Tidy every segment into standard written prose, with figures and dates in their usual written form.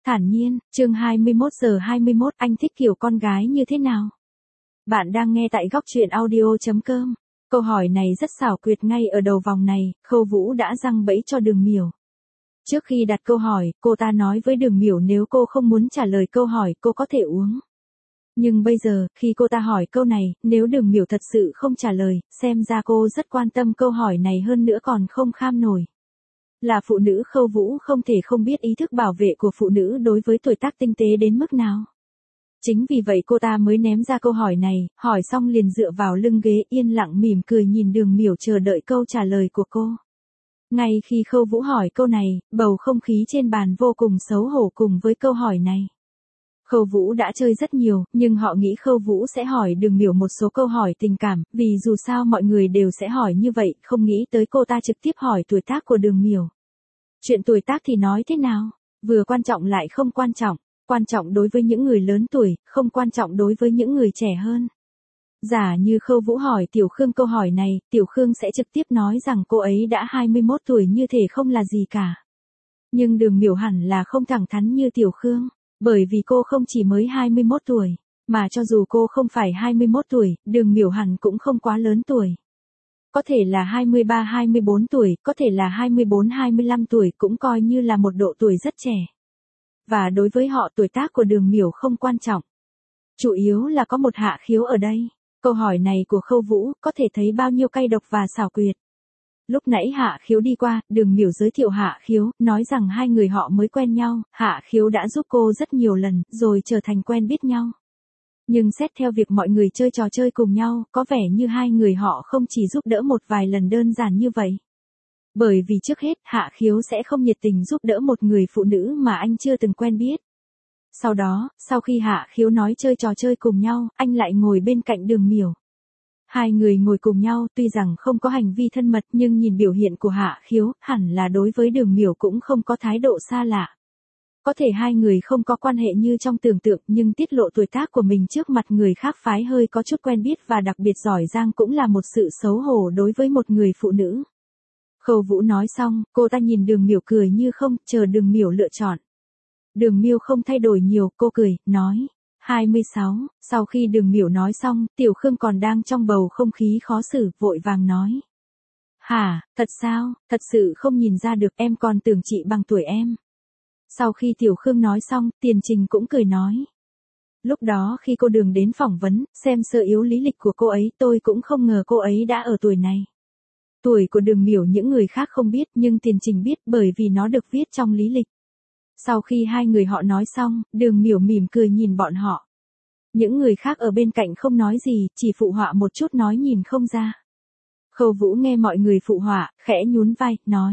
Thản nhiên, chương 21:21 anh thích kiểu con gái như thế nào? Bạn đang nghe tại góc truyện audio.com. Câu hỏi này rất xảo quyệt ngay ở đầu vòng này, Khâu Vũ đã giăng bẫy cho Đường Miểu. Trước khi đặt câu hỏi, cô ta nói với Đường Miểu nếu cô không muốn trả lời câu hỏi cô có thể uống. Nhưng bây giờ, khi cô ta hỏi câu này, nếu Đường Miểu thật sự không trả lời, xem ra cô rất quan tâm câu hỏi này hơn nữa còn không kham nổi. Là phụ nữ Khâu Vũ không thể không biết ý thức bảo vệ của phụ nữ đối với tuổi tác tinh tế đến mức nào. Chính vì vậy cô ta mới ném ra câu hỏi này, hỏi xong liền dựa vào lưng ghế yên lặng mỉm cười nhìn Đường Miểu chờ đợi câu trả lời của cô. Ngay khi Khâu Vũ hỏi câu này, bầu không khí trên bàn vô cùng xấu hổ cùng với câu hỏi này. Khâu Vũ đã chơi rất nhiều, nhưng họ nghĩ Khâu Vũ sẽ hỏi Đường Miểu một số câu hỏi tình cảm, vì dù sao mọi người đều sẽ hỏi như vậy, không nghĩ tới cô ta trực tiếp hỏi tuổi tác của Đường Miểu. Chuyện tuổi tác thì nói thế nào? Vừa quan trọng lại không quan trọng đối với những người lớn tuổi, không quan trọng đối với những người trẻ hơn. Giả như Khâu Vũ hỏi Tiểu Khương câu hỏi này, Tiểu Khương sẽ trực tiếp nói rằng cô ấy đã 21 tuổi như thể không là gì cả. Nhưng Đường Miểu hẳn là không thẳng thắn như Tiểu Khương, bởi vì cô không chỉ mới 21 tuổi, mà cho dù cô không phải 21 tuổi, Đường Miểu hẳn cũng không quá lớn tuổi. Có thể là 23-24 tuổi, có thể là 24-25 tuổi cũng coi như là một độ tuổi rất trẻ. Và đối với họ tuổi tác của Đường Miểu không quan trọng. Chủ yếu là có một Hạ Khiếu ở đây. Câu hỏi này của Khâu Vũ có thể thấy bao nhiêu cay độc và xảo quyệt. Lúc nãy Hạ Khiếu đi qua, Đường Miểu giới thiệu Hạ Khiếu, nói rằng hai người họ mới quen nhau, Hạ Khiếu đã giúp cô rất nhiều lần, rồi trở thành quen biết nhau. Nhưng xét theo việc mọi người chơi trò chơi cùng nhau, có vẻ như hai người họ không chỉ giúp đỡ một vài lần đơn giản như vậy. Bởi vì trước hết, Hạ Khiếu sẽ không nhiệt tình giúp đỡ một người phụ nữ mà anh chưa từng quen biết. Sau đó, sau khi Hạ Khiếu nói chơi trò chơi cùng nhau, anh lại ngồi bên cạnh Đường Miểu. Hai người ngồi cùng nhau tuy rằng không có hành vi thân mật nhưng nhìn biểu hiện của Hạ Khiếu, hẳn là đối với Đường Miểu cũng không có thái độ xa lạ. Có thể hai người không có quan hệ như trong tưởng tượng nhưng tiết lộ tuổi tác của mình trước mặt người khác phái hơi có chút quen biết và đặc biệt giỏi giang cũng là một sự xấu hổ đối với một người phụ nữ. Khâu Vũ nói xong, cô ta nhìn Đường Miểu cười như không, chờ Đường Miểu lựa chọn. Đường Miểu không thay đổi nhiều, cô cười, nói. 26, sau khi Đường Miểu nói xong, Tiểu Khương còn đang trong bầu không khí khó xử, vội vàng nói. Hả, thật sao, thật sự không nhìn ra được, em còn tưởng chị bằng tuổi em. Sau khi Tiểu Khương nói xong, Tiền Trình cũng cười nói. Lúc đó khi cô Đường đến phỏng vấn, xem sơ yếu lý lịch của cô ấy tôi cũng không ngờ cô ấy đã ở tuổi này. Tuổi của Đường Miểu những người khác không biết nhưng Tiền Trình biết bởi vì nó được viết trong lý lịch. Sau khi hai người họ nói xong, Đường Miểu mỉm cười nhìn bọn họ. Những người khác ở bên cạnh không nói gì, chỉ phụ họa một chút nói nhìn không ra. Khâu Vũ nghe mọi người phụ họa, khẽ nhún vai, nói.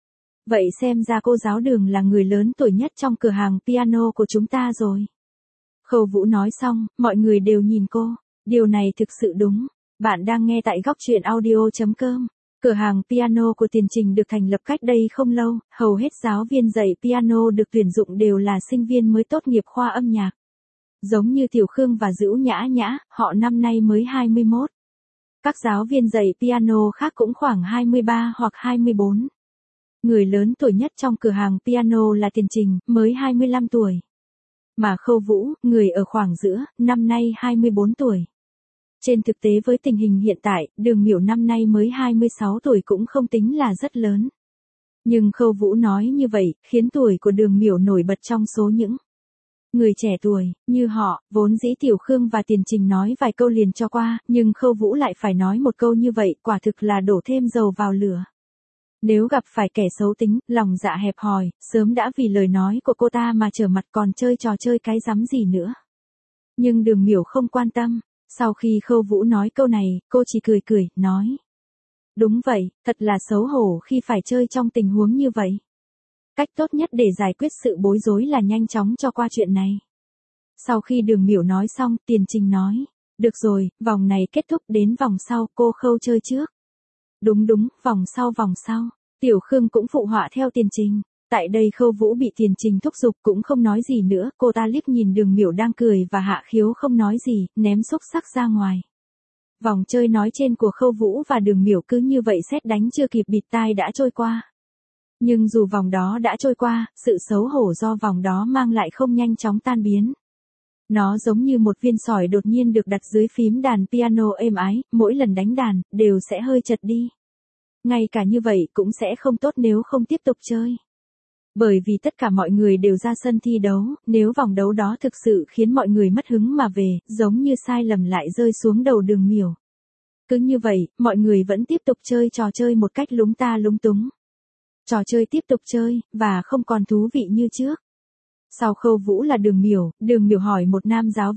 Vậy xem ra cô giáo Đường là người lớn tuổi nhất trong cửa hàng piano của chúng ta rồi. Khâu Vũ nói xong, mọi người đều nhìn cô. Điều này thực sự đúng. Bạn đang nghe tại góc truyện audio.com. Cửa hàng piano của Tiền Trình được thành lập cách đây không lâu, hầu hết giáo viên dạy piano được tuyển dụng đều là sinh viên mới tốt nghiệp khoa âm nhạc. Giống như Tiểu Khương và Dữu Nhã Nhã, họ năm nay mới 21. Các giáo viên dạy piano khác cũng khoảng 23 hoặc 24. Người lớn tuổi nhất trong cửa hàng piano là Tiền Trình, mới 25 tuổi. Mà Khâu Vũ, người ở khoảng giữa, năm nay 24 tuổi. Trên thực tế với tình hình hiện tại, Đường Miểu năm nay mới 26 tuổi cũng không tính là rất lớn. Nhưng Khâu Vũ nói như vậy, khiến tuổi của Đường Miểu nổi bật trong số những người trẻ tuổi, như họ, vốn dĩ Tiểu Khương và Tiền Trình nói vài câu liền cho qua, nhưng Khâu Vũ lại phải nói một câu như vậy, quả thực là đổ thêm dầu vào lửa. Nếu gặp phải kẻ xấu tính, lòng dạ hẹp hòi, sớm đã vì lời nói của cô ta mà trở mặt còn chơi trò chơi cái rắm gì nữa. Nhưng Đường Miểu không quan tâm. Sau khi Khâu Vũ nói câu này, cô chỉ cười, nói. Đúng vậy, thật là xấu hổ khi phải chơi trong tình huống như vậy. Cách tốt nhất để giải quyết sự bối rối là nhanh chóng cho qua chuyện này. Sau khi Đường Miểu nói xong, Tiền Trình nói. Được rồi, vòng này kết thúc đến vòng sau, cô Khâu chơi trước. Đúng, vòng sau. Tiểu Khương cũng phụ họa theo Tiền Trình. Tại đây Khâu Vũ bị Tiền Trình thúc giục cũng không nói gì nữa, cô ta liếc nhìn Đường Miểu đang cười và Hạ Khiếu không nói gì, ném xúc xắc ra ngoài. Vòng chơi nói trên của Khâu Vũ và Đường Miểu cứ như vậy sét đánh chưa kịp bịt tai đã trôi qua. Nhưng dù vòng đó đã trôi qua, sự xấu hổ do vòng đó mang lại không nhanh chóng tan biến. Nó giống như một viên sỏi đột nhiên được đặt dưới phím đàn piano êm ái, mỗi lần đánh đàn, đều sẽ hơi chật đi. Ngay cả như vậy cũng sẽ không tốt nếu không tiếp tục chơi. Bởi vì tất cả mọi người đều ra sân thi đấu, nếu vòng đấu đó thực sự khiến mọi người mất hứng mà về, giống như sai lầm lại rơi xuống đầu đường miểu. Cứ như vậy, mọi người vẫn tiếp tục chơi trò chơi một cách lúng ta lúng túng. Trò chơi tiếp tục chơi, và không còn thú vị như trước. Sau khâu vũ là đường miểu hỏi một nam giáo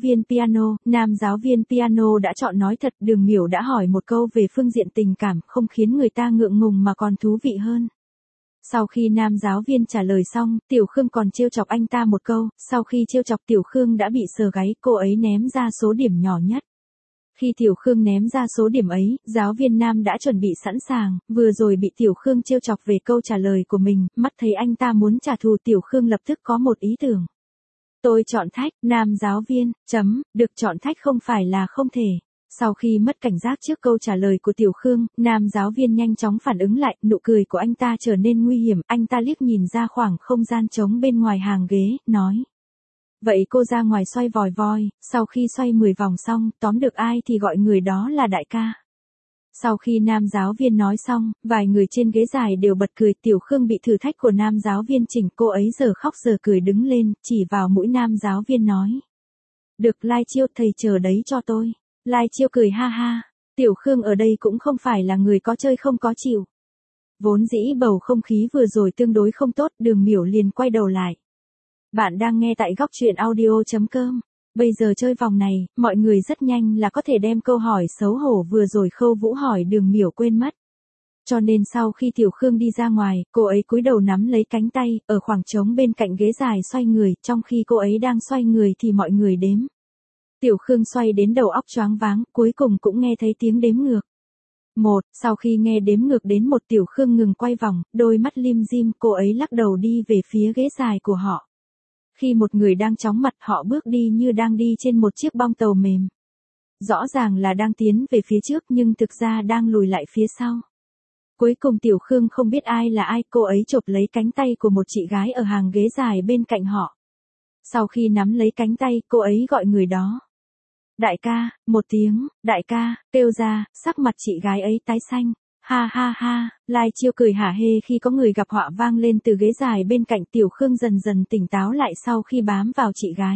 viên piano đã chọn nói thật, đường miểu đã hỏi một câu về phương diện tình cảm, không khiến người ta ngượng ngùng mà còn thú vị hơn. Sau khi nam giáo viên trả lời xong, Tiểu Khương còn trêu chọc anh ta một câu, sau khi trêu chọc Tiểu Khương đã bị sờ gáy, cô ấy ném ra số điểm nhỏ nhất. Khi Tiểu Khương ném ra số điểm ấy, giáo viên nam đã chuẩn bị sẵn sàng, vừa rồi bị Tiểu Khương trêu chọc về câu trả lời của mình, mắt thấy anh ta muốn trả thù, Tiểu Khương lập tức có một ý tưởng. Tôi chọn thách, nam giáo viên, được chọn thách không phải là không thể. Sau khi mất cảnh giác trước câu trả lời của Tiểu Khương, nam giáo viên nhanh chóng phản ứng lại, nụ cười của anh ta trở nên nguy hiểm, anh ta liếc nhìn ra khoảng không gian trống bên ngoài hàng ghế, nói. Vậy cô ra ngoài xoay vòi voi, sau khi xoay 10 vòng xong, tóm được ai thì gọi người đó là đại ca. Sau khi nam giáo viên nói xong, vài người trên ghế dài đều bật cười, Tiểu Khương bị thử thách của nam giáo viên chỉnh, cô ấy giờ khóc giờ cười đứng lên, chỉ vào mũi nam giáo viên nói. Được Lai Chiêu, thầy chờ đấy cho tôi. Lai Chiêu cười ha ha, Tiểu Khương ở đây cũng không phải là người có chơi không có chịu. Vốn dĩ bầu không khí vừa rồi tương đối không tốt, đường miểu liền quay đầu lại. Bạn đang nghe tại góc truyện audio.com. Bây giờ chơi vòng này, mọi người rất nhanh là có thể đem câu hỏi xấu hổ vừa rồi khâu vũ hỏi đường miểu quên mất. Cho nên sau khi Tiểu Khương đi ra ngoài, cô ấy cúi đầu nắm lấy cánh tay, ở khoảng trống bên cạnh ghế dài xoay người, trong khi cô ấy đang xoay người thì mọi người đếm. Tiểu Khương xoay đến đầu óc choáng váng, cuối cùng cũng nghe thấy tiếng đếm ngược. 1, sau khi nghe đếm ngược đến 1, Tiểu Khương ngừng quay vòng, đôi mắt lim dim, cô ấy lắc đầu đi về phía ghế dài của họ. Khi một người đang chóng mặt, họ bước đi như đang đi trên một chiếc bong tàu mềm. Rõ ràng là đang tiến về phía trước nhưng thực ra đang lùi lại phía sau. Cuối cùng Tiểu Khương không biết ai là ai, cô ấy chộp lấy cánh tay của một chị gái ở hàng ghế dài bên cạnh họ. Sau khi nắm lấy cánh tay, cô ấy gọi người đó. Đại ca, một tiếng, đại ca, kêu ra, sắc mặt chị gái ấy tái xanh. Ha ha ha, Lai Chiêu cười hả hê khi có người gặp họa vang lên từ ghế dài bên cạnh. Tiểu Khương dần dần tỉnh táo lại sau khi bám vào chị gái.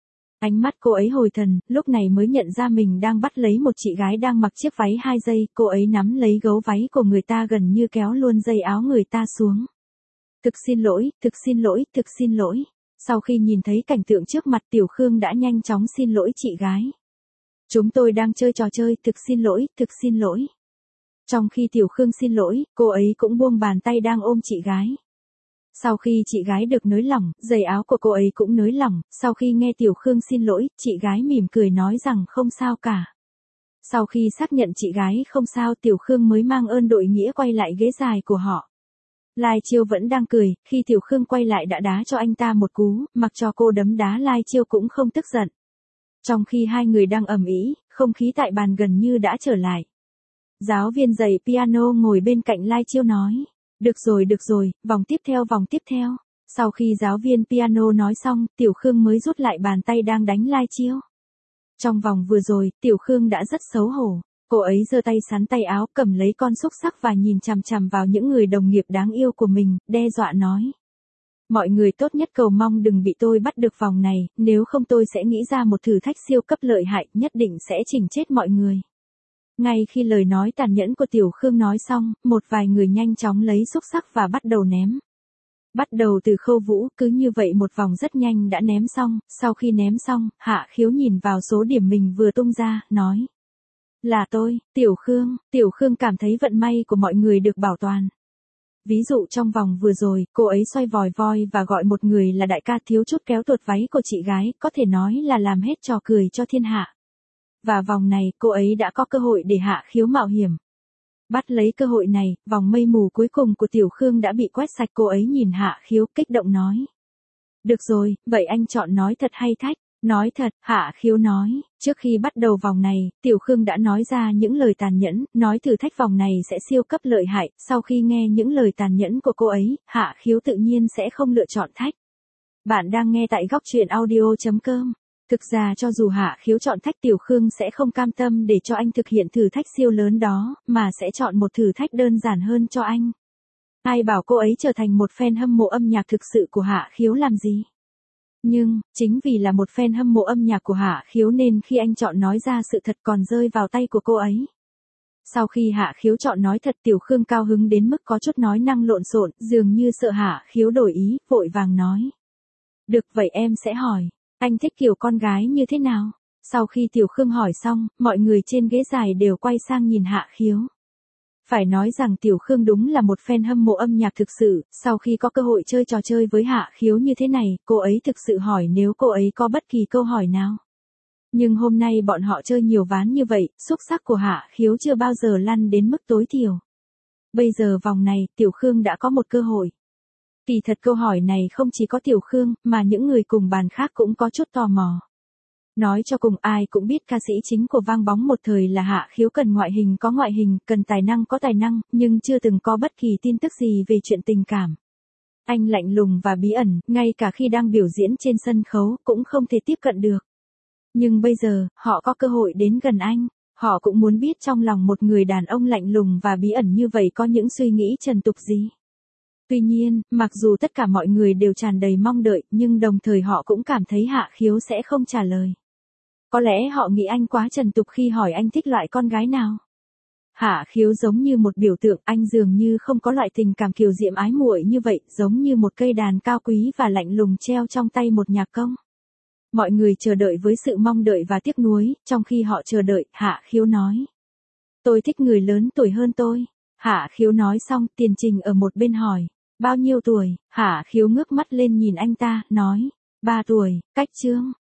Ánh mắt cô ấy hồi thần, lúc này mới nhận ra mình đang bắt lấy một chị gái đang mặc chiếc váy 2 giây, cô ấy nắm lấy gấu váy của người ta gần như kéo luôn dây áo người ta xuống. Thực xin lỗi, thực xin lỗi, thực xin lỗi. Sau khi nhìn thấy cảnh tượng trước mặt, Tiểu Khương đã nhanh chóng xin lỗi chị gái. Chúng tôi đang chơi trò chơi, thực xin lỗi, thực xin lỗi. Trong khi Tiểu Khương xin lỗi, cô ấy cũng buông bàn tay đang ôm chị gái. Sau khi chị gái được nới lỏng, giày áo của cô ấy cũng nới lỏng, sau khi nghe Tiểu Khương xin lỗi, chị gái mỉm cười nói rằng không sao cả. Sau khi xác nhận chị gái không sao, Tiểu Khương mới mang ơn đội nghĩa quay lại ghế dài của họ. Lai Chiêu vẫn đang cười, khi Tiểu Khương quay lại đã đá cho anh ta một cú, mặc cho cô đấm đá Lai Chiêu cũng không tức giận. Trong khi hai người đang ầm ĩ, không khí tại bàn gần như đã trở lại. Giáo viên dạy piano ngồi bên cạnh Lai Chiêu nói. Được rồi, vòng tiếp theo. Sau khi giáo viên piano nói xong, Tiểu Khương mới rút lại bàn tay đang đánh Lai Chiêu. Trong vòng vừa rồi, Tiểu Khương đã rất xấu hổ. Cô ấy giơ tay sắn tay áo, cầm lấy con xúc xắc và nhìn chằm chằm vào những người đồng nghiệp đáng yêu của mình, đe dọa nói. Mọi người tốt nhất cầu mong đừng bị tôi bắt được vòng này, nếu không tôi sẽ nghĩ ra một thử thách siêu cấp lợi hại, nhất định sẽ chỉnh chết mọi người. Ngay khi lời nói tàn nhẫn của Tiểu Khương nói xong, một vài người nhanh chóng lấy xúc xắc và bắt đầu ném. Bắt đầu từ khâu vũ, cứ như vậy một vòng rất nhanh đã ném xong, sau khi ném xong, Hạ Khiếu nhìn vào số điểm mình vừa tung ra, nói. Là tôi, Tiểu Khương cảm thấy vận may của mọi người được bảo toàn. Ví dụ trong vòng vừa rồi, cô ấy xoay vòi voi và gọi một người là đại ca, thiếu chút kéo tuột váy của chị gái, có thể nói là làm hết trò cười cho thiên hạ. Và vòng này, cô ấy đã có cơ hội để Hạ Khiếu mạo hiểm. Bắt lấy cơ hội này, vòng mây mù cuối cùng của Tiểu Khương đã bị quét sạch, cô ấy nhìn Hạ Khiếu, kích động nói. Được rồi, vậy anh chọn nói thật hay thách. Nói thật, Hạ Khiếu nói, trước khi bắt đầu vòng này, Tiểu Khương đã nói ra những lời tàn nhẫn, nói thử thách vòng này sẽ siêu cấp lợi hại, sau khi nghe những lời tàn nhẫn của cô ấy, Hạ Khiếu tự nhiên sẽ không lựa chọn thách. Bạn đang nghe tại góc truyện audio.com. Thực ra cho dù Hạ Khiếu chọn thách Tiểu Khương sẽ không cam tâm để cho anh thực hiện thử thách siêu lớn đó, mà sẽ chọn một thử thách đơn giản hơn cho anh. Ai bảo cô ấy trở thành một fan hâm mộ âm nhạc thực sự của Hạ Khiếu làm gì? Nhưng, chính vì là một fan hâm mộ âm nhạc của Hạ Khiếu nên khi anh chọn nói ra sự thật còn rơi vào tay của cô ấy. Sau khi Hạ Khiếu chọn nói thật, Tiểu Khương cao hứng đến mức có chút nói năng lộn xộn, dường như sợ Hạ Khiếu đổi ý, vội vàng nói. Được vậy em sẽ hỏi, anh thích kiểu con gái như thế nào? Sau khi Tiểu Khương hỏi xong, mọi người trên ghế dài đều quay sang nhìn Hạ Khiếu. Phải nói rằng Tiểu Khương đúng là một fan hâm mộ âm nhạc thực sự, sau khi có cơ hội chơi trò chơi với Hạ Khiếu như thế này, cô ấy thực sự hỏi nếu cô ấy có bất kỳ câu hỏi nào. Nhưng hôm nay bọn họ chơi nhiều ván như vậy, xúc sắc của Hạ Khiếu chưa bao giờ lăn đến mức tối thiểu. Bây giờ vòng này, Tiểu Khương đã có một cơ hội. Kỳ thật câu hỏi này không chỉ có Tiểu Khương, mà những người cùng bàn khác cũng có chút tò mò. Nói cho cùng ai cũng biết ca sĩ chính của Vang Bóng một thời là Hạ Khiếu, cần ngoại hình có ngoại hình, cần tài năng có tài năng, nhưng chưa từng có bất kỳ tin tức gì về chuyện tình cảm. Anh lạnh lùng và bí ẩn, ngay cả khi đang biểu diễn trên sân khấu cũng không thể tiếp cận được. Nhưng bây giờ, họ có cơ hội đến gần anh, họ cũng muốn biết trong lòng một người đàn ông lạnh lùng và bí ẩn như vậy có những suy nghĩ trần tục gì. Tuy nhiên, mặc dù tất cả mọi người đều tràn đầy mong đợi, nhưng đồng thời họ cũng cảm thấy Hạ Khiếu sẽ không trả lời. Có lẽ họ nghĩ anh quá trần tục khi hỏi anh thích loại con gái nào. Hạ Khiếu giống như một biểu tượng, anh dường như không có loại tình cảm kiều diễm ái muội như vậy, giống như một cây đàn cao quý và lạnh lùng treo trong tay một nhạc công. Mọi người chờ đợi với sự mong đợi và tiếc nuối, trong khi họ chờ đợi, Hạ Khiếu nói. Tôi thích người lớn tuổi hơn tôi. Hạ Khiếu nói xong, Tiền Trình ở một bên hỏi. Bao nhiêu tuổi? Hạ Khiếu ngước mắt lên nhìn anh ta, nói. 3 tuổi, cách Trương.